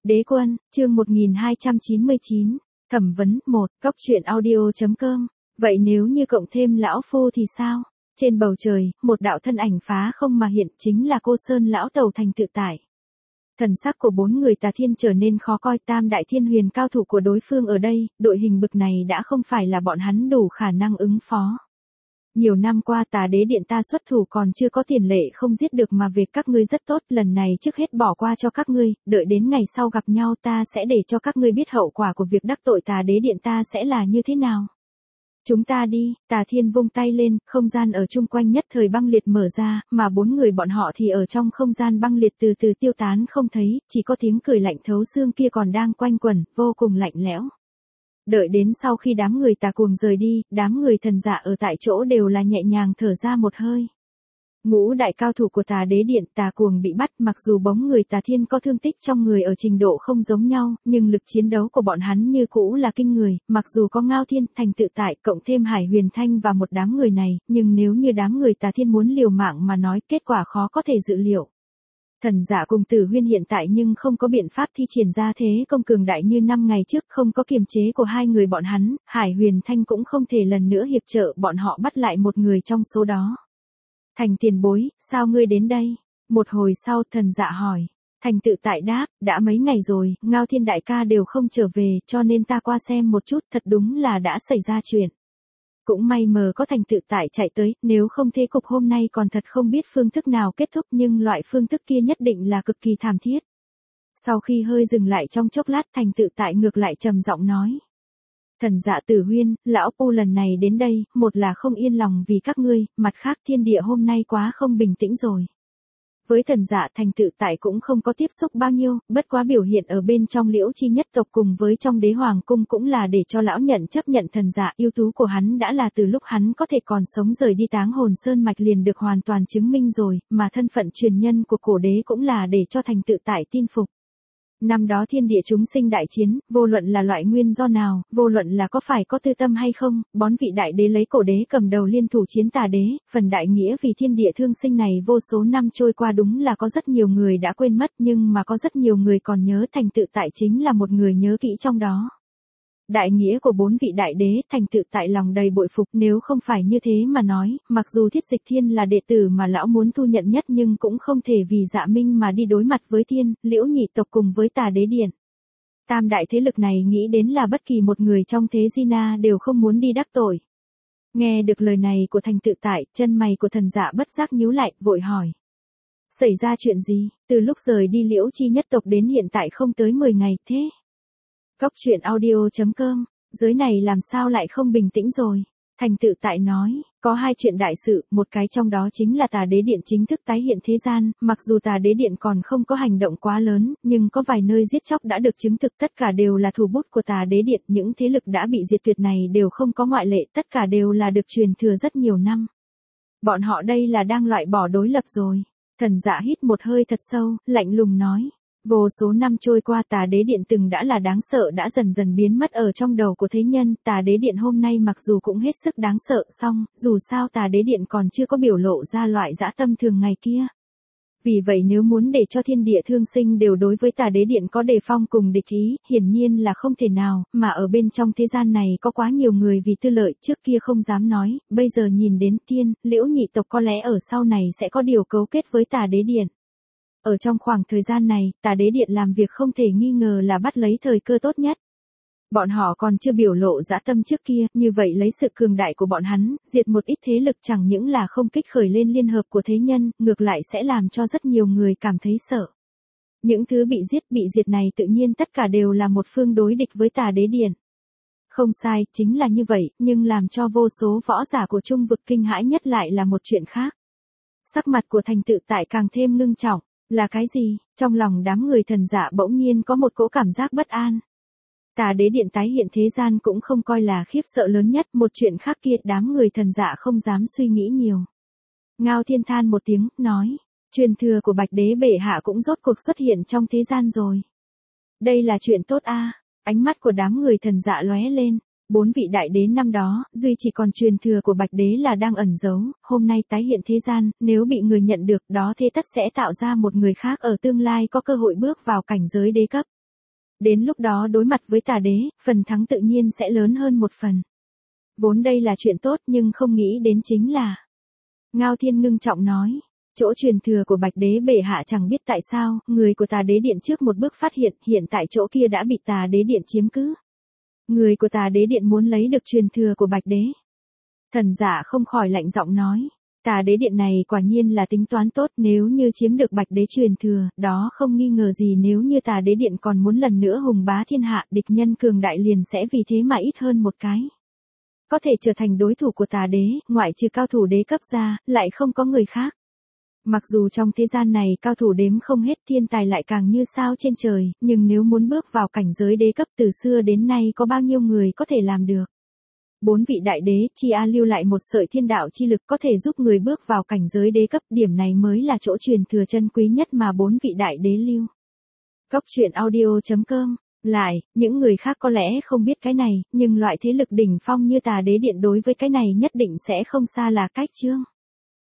Đế quân, chương 1299, thẩm vấn 1, cóc truyện audio.com. Vậy nếu như cộng thêm lão phu thì sao? Trên bầu trời, một đạo thân ảnh phá không mà hiện, chính là cô Sơn lão tàu Thành Tự Tại. Thần sắc của bốn người Tà Thiên trở nên khó coi, tam đại thiên huyền cao thủ của đối phương ở đây, đội hình bực này đã không phải là bọn hắn đủ khả năng ứng phó. Nhiều năm qua Tà Đế Điện ta xuất thủ còn chưa có tiền lệ không giết được mà việc các ngươi rất tốt, lần này trước hết bỏ qua cho các ngươi, đợi đến ngày sau gặp nhau ta sẽ để cho các ngươi biết hậu quả của việc đắc tội Tà Đế Điện ta sẽ là như thế nào. Chúng ta đi, Tà Thiên vung tay lên, không gian ở chung quanh nhất thời băng liệt mở ra, mà bốn người bọn họ thì ở trong không gian băng liệt từ từ tiêu tán không thấy, chỉ có tiếng cười lạnh thấu xương kia còn đang quanh quẩn, vô cùng lạnh lẽo. Đợi đến sau khi đám người Tà Cuồng rời đi, đám người Thần Dạ ở tại chỗ đều là nhẹ nhàng thở ra một hơi. Ngũ đại cao thủ của Tà Đế Điện Tà Cuồng bị bắt, mặc dù bóng người Tà Thiên có thương tích trong người ở trình độ không giống nhau, nhưng lực chiến đấu của bọn hắn như cũ là kinh người, mặc dù có Ngao Thiên, Thành Tự Tại, cộng thêm Hải Huyền Thanh và một đám người này, nhưng nếu như đám người Tà Thiên muốn liều mạng mà nói, kết quả khó có thể dự liệu. Thần Dạ cùng Tử Huyên hiện tại nhưng không có biện pháp thi triển ra thế công cường đại như 5 ngày trước, không có kiềm chế của hai người bọn hắn, Hải Huyền Thanh cũng không thể lần nữa hiệp trợ bọn họ bắt lại một người trong số đó. Thành tiền bối, sao ngươi đến đây? Một hồi sau Thần Dạ hỏi. Thành Tự Tại đáp, đã mấy ngày rồi, Ngao Thiên đại ca đều không trở về, cho nên ta qua xem một chút, thật đúng là đã xảy ra chuyện. Cũng may mờ có Thành Tự Tại chạy tới, nếu không thế cục hôm nay còn thật không biết phương thức nào kết thúc, nhưng loại phương thức kia nhất định là cực kỳ thảm thiết. Sau khi hơi dừng lại trong chốc lát, Thành Tự Tại ngược lại trầm giọng nói. Thần Dạ Tử Huyên, lão phu lần này đến đây, một là không yên lòng vì các ngươi, mặt khác thiên địa hôm nay quá không bình tĩnh rồi. Với Thần Dạ Thành Tự Tại cũng không có tiếp xúc bao nhiêu, bất quá biểu hiện ở bên trong Liễu Chi nhất tộc cùng với trong Đế Hoàng cung cũng là để cho lão nhận chấp nhận Thần Dạ, ưu tú của hắn đã là từ lúc hắn có thể còn sống rời đi Táng Hồn Sơn mạch liền được hoàn toàn chứng minh rồi, mà thân phận truyền nhân của cổ đế cũng là để cho Thành Tự Tại tin phục. Năm đó thiên địa chúng sinh đại chiến, vô luận là loại nguyên do nào, vô luận là có phải có tư tâm hay không, bón vị đại đế lấy cổ đế cầm đầu liên thủ chiến Tà Đế, phần đại nghĩa vì thiên địa thương sinh này vô số năm trôi qua đúng là có rất nhiều người đã quên mất, nhưng mà có rất nhiều người còn nhớ, Thành Tự Tại chính là một người nhớ kỹ trong đó. Đại nghĩa của bốn vị đại đế, Thành Tự Tại lòng đầy bội phục, nếu không phải như thế mà nói, mặc dù Thiết Dịch Thiên là đệ tử mà lão muốn thu nhận nhất nhưng cũng không thể vì Dạ Minh mà đi đối mặt với Thiên, Liễu nhị tộc cùng với Tà Đế Điện. Tam đại thế lực này nghĩ đến là bất kỳ một người trong thế Gina đều không muốn đi đắc tội. Nghe được lời này của Thành Tự Tại, chân mày của Thần Dạ bất giác nhíu lại, vội hỏi. Xảy ra chuyện gì, từ lúc rời đi Liễu Chi nhất tộc đến hiện tại không tới 10 ngày, thế? Cóc truyện audio.com, giới này làm sao lại không bình tĩnh rồi? Thành Tự Tại nói, có hai chuyện đại sự, một cái trong đó chính là Tà Đế Điện chính thức tái hiện thế gian, mặc dù Tà Đế Điện còn không có hành động quá lớn, nhưng có vài nơi giết chóc đã được chứng thực, tất cả đều là thủ bút của Tà Đế Điện, những thế lực đã bị diệt tuyệt này đều không có ngoại lệ, tất cả đều là được truyền thừa rất nhiều năm. Bọn họ đây là đang loại bỏ đối lập rồi. Thần Dạ hít một hơi thật sâu, lạnh lùng nói. Vô số năm trôi qua Tà Đế Điện từng đã là đáng sợ đã dần dần biến mất ở trong đầu của thế nhân, Tà Đế Điện hôm nay mặc dù cũng hết sức đáng sợ, song, dù sao Tà Đế Điện còn chưa có biểu lộ ra loại dã tâm thường ngày kia. Vì vậy nếu muốn để cho thiên địa thương sinh đều đối với Tà Đế Điện có đề phong cùng địch ý, hiển nhiên là không thể nào, mà ở bên trong thế gian này có quá nhiều người vì tư lợi trước kia không dám nói, bây giờ nhìn đến Thiên, Liễu nhị tộc có lẽ ở sau này sẽ có điều cấu kết với Tà Đế Điện. Ở trong khoảng thời gian này, Tà Đế Điện làm việc không thể nghi ngờ là bắt lấy thời cơ tốt nhất. Bọn họ còn chưa biểu lộ dã tâm trước kia, như vậy lấy sự cường đại của bọn hắn, diệt một ít thế lực chẳng những là không kích khởi lên liên hợp của thế nhân, ngược lại sẽ làm cho rất nhiều người cảm thấy sợ. Những thứ bị diệt này tự nhiên tất cả đều là một phương đối địch với Tà Đế Điện. Không sai, chính là như vậy, nhưng làm cho vô số võ giả của trung vực kinh hãi nhất lại là một chuyện khác. Sắc mặt của Thành Tự Tại càng thêm ngưng trọng. Là cái gì? Trong lòng đám người Thần Dạ bỗng nhiên có một cỗ cảm giác bất an. Tà Đế Điện tái hiện thế gian cũng không coi là khiếp sợ lớn nhất, một chuyện khác kia đám người Thần Dạ không dám suy nghĩ nhiều. Ngao Thiên than một tiếng, nói, truyền thừa của Bạch Đế bệ hạ cũng rốt cuộc xuất hiện trong thế gian rồi. Đây là chuyện tốt a. Ánh mắt của đám người Thần Dạ lóe lên. 4 vị đại đế năm đó, duy chỉ còn truyền thừa của Bạch Đế là đang ẩn giấu, hôm nay tái hiện thế gian, nếu bị người nhận được đó thế tất sẽ tạo ra một người khác ở tương lai có cơ hội bước vào cảnh giới đế cấp. Đến lúc đó đối mặt với tà đế, phần thắng tự nhiên sẽ lớn hơn một phần. Vốn đây là chuyện tốt nhưng không nghĩ đến chính là. Ngao Thiên ngưng trọng nói. Chỗ truyền thừa của Bạch Đế bệ hạ chẳng biết tại sao, người của tà đế điện trước một bước phát hiện tại chỗ kia đã bị tà đế điện chiếm cứ. Người của tà đế điện muốn lấy được truyền thừa của Bạch Đế. Thần giả không khỏi lạnh giọng nói. Tà đế điện này quả nhiên là tính toán tốt, nếu như chiếm được Bạch Đế truyền thừa, đó không nghi ngờ gì nếu như tà đế điện còn muốn lần nữa hùng bá thiên hạ, địch nhân cường đại liền sẽ vì thế mà ít hơn một cái. Có thể trở thành đối thủ của tà đế, ngoại trừ cao thủ đế cấp ra, lại không có người khác. Mặc dù trong thế gian này cao thủ đếm không hết, thiên tài lại càng như sao trên trời, nhưng nếu muốn bước vào cảnh giới đế cấp từ xưa đến nay có bao nhiêu người có thể làm được. 4 vị đại đế, chi lưu lại một sợi thiên đạo chi lực có thể giúp người bước vào cảnh giới đế cấp, điểm này mới là chỗ truyền thừa chân quý nhất mà 4 vị đại đế lưu. Cốc truyện audio.com. Lại, những người khác có lẽ không biết cái này, nhưng loại thế lực đỉnh phong như tà đế điện đối với cái này nhất định sẽ không xa là cách chương.